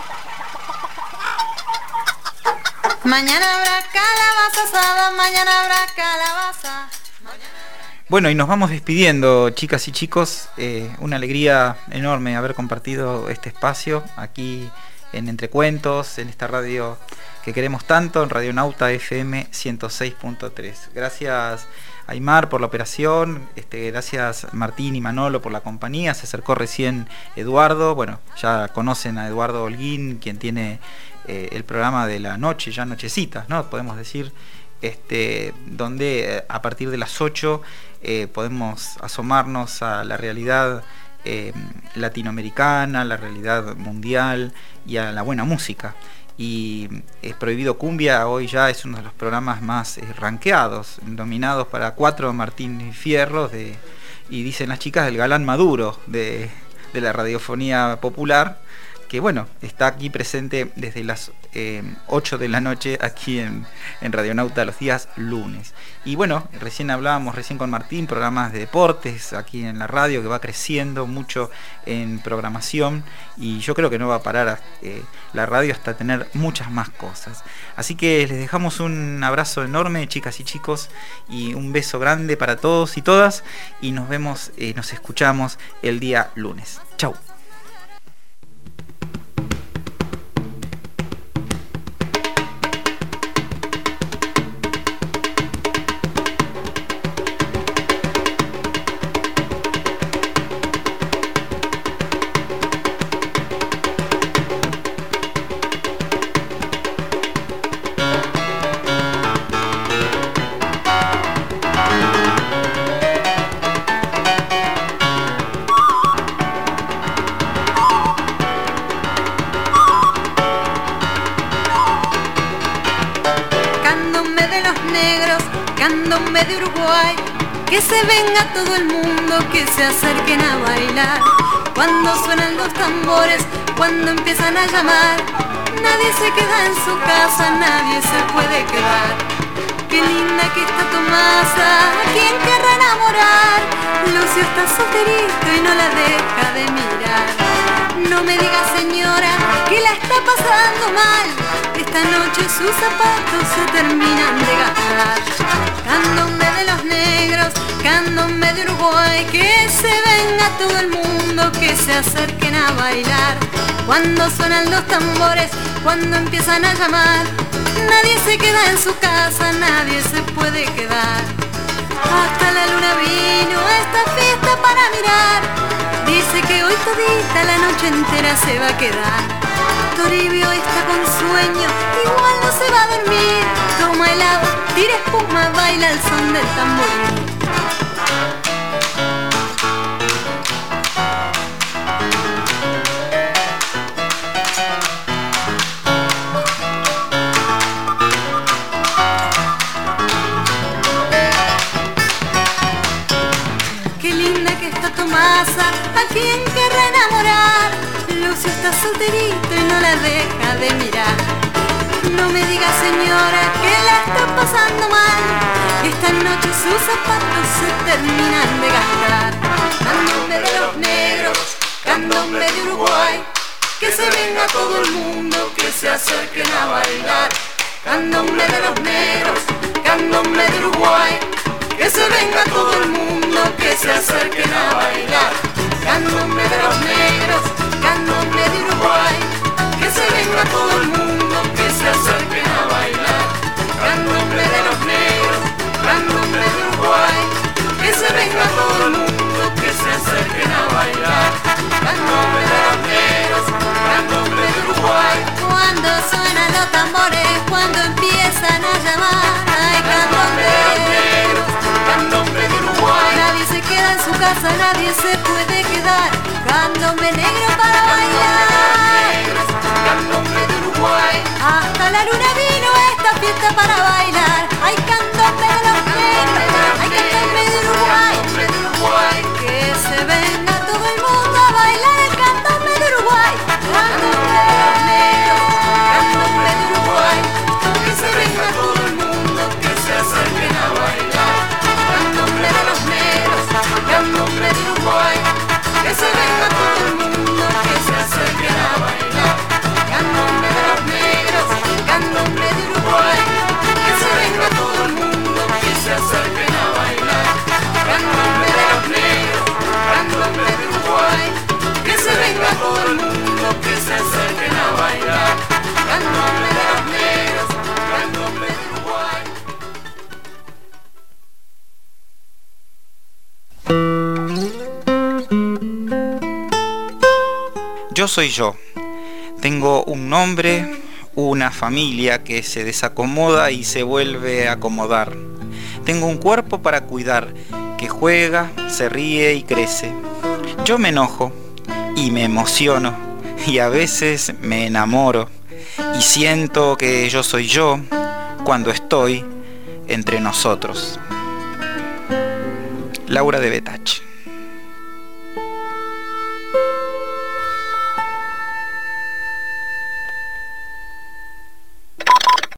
Mañana habrá calabaza asada, mañana habrá calabaza. Bueno, y nos vamos despidiendo, chicas y chicos. Una alegría enorme haber compartido este espacio aquí en Entre Cuentos, en esta radio que queremos tanto, en Radio Nauta FM 106.3. Gracias Aymar por la operación, gracias Martín y Manolo por la compañía. Se acercó recién Eduardo, bueno, ya conocen a Eduardo Holguín, quien tiene el programa de la noche, ya nochecitas, ¿no? Podemos decir, donde a partir de las 8 podemos asomarnos a la realidad latinoamericana, la realidad mundial y a la buena música. y Prohibido Cumbia hoy ya es uno de los programas más rankeados, nominados para 4 Martín Fierros y dicen las chicas el galán maduro de la radiofonía popular, que bueno, está aquí presente desde las 8 de la noche aquí en Radionauta los días lunes. Y bueno, recién con Martín, programas de deportes aquí en la radio, que va creciendo mucho en programación, y yo creo que no va a parar la radio hasta tener muchas más cosas. Así que les dejamos un abrazo enorme, chicas y chicos, y un beso grande para todos y todas, y nos escuchamos el día lunes. Chau. Que se venga todo el mundo, que se acerquen a bailar. Cuando suenan los tambores, cuando empiezan a llamar, nadie se queda en su casa, nadie se puede quedar. Qué linda que está Tomasa, ¿a quién querrá enamorar? Lucio está solterito y no la deja de mirar. No me diga, señora, que la está pasando mal. Esta noche sus zapatos se terminan de gastar. Candombe de los negros, candombe de Uruguay, que se venga todo el mundo, que se acerquen a bailar. Cuando suenan los tambores, cuando empiezan a llamar, nadie se queda en su casa, nadie se puede quedar. Hasta la luna vino a esta fiesta para mirar. Dice que hoy todita la noche entera se va a quedar. Toribio está con sueño, igual no se va a dormir. Toma helado, tira espuma, baila al son del tamboril. Qué linda que está Tomasa, ¿a quién querrá enamorar? Lucio está solterito y no la deja de mirar. No me diga, señora, que la está pasando mal. Esta noche sus zapatos se terminan de gastar. Candombe de los negros, candombe de Uruguay, que se venga todo el mundo, que se acerquen a bailar. Candombe de los negros, candombe de Uruguay, que se venga todo el mundo, que se acerquen a bailar. Candombe de los negros, candombe de Uruguay, que se venga todo el mundo, que se acerquen a bailar. Candombe de los negros, candombe de Uruguay, que se venga todo el mundo, que se acerquen a bailar. Candombe de los negros, candombe de Uruguay. Cuando suenan los tambores, cuando empiezan a llamar, ay, candombe de los negros, candombe de Uruguay. Nadie se queda en su casa, nadie se puede quedar. Candombe negro para bailar. Candombe de Uruguay. Hasta la luna vino a esta fiesta para bailar. Hay candombe de los negros, hay candombe de Uruguay. Que se venga todo el mundo a bailar el candombe de Uruguay. Candombe de los negros, candombe de Uruguay. Que se venga todo el mundo, que se acerquen a bailar. Candombe de los negros, candombe de Uruguay. Que se venga todo el mundo, que se acerquen a bailar. Candombe de los negros, candombe de Uruguay. Que se venga todo el mundo, que se acerquen a bailar. Candombe de los negros, candombe de Uruguay. Que se venga todo el mundo, que se acerquen a bailar. Candombe de los negros, candombe de Uruguay. Yo soy yo. Tengo un nombre, una familia que se desacomoda y se vuelve a acomodar. Tengo un cuerpo para cuidar, que juega, se ríe y crece. Yo me enojo y me emociono y a veces me enamoro. y siento que yo soy yo cuando estoy entre nosotros. Laura de Betach.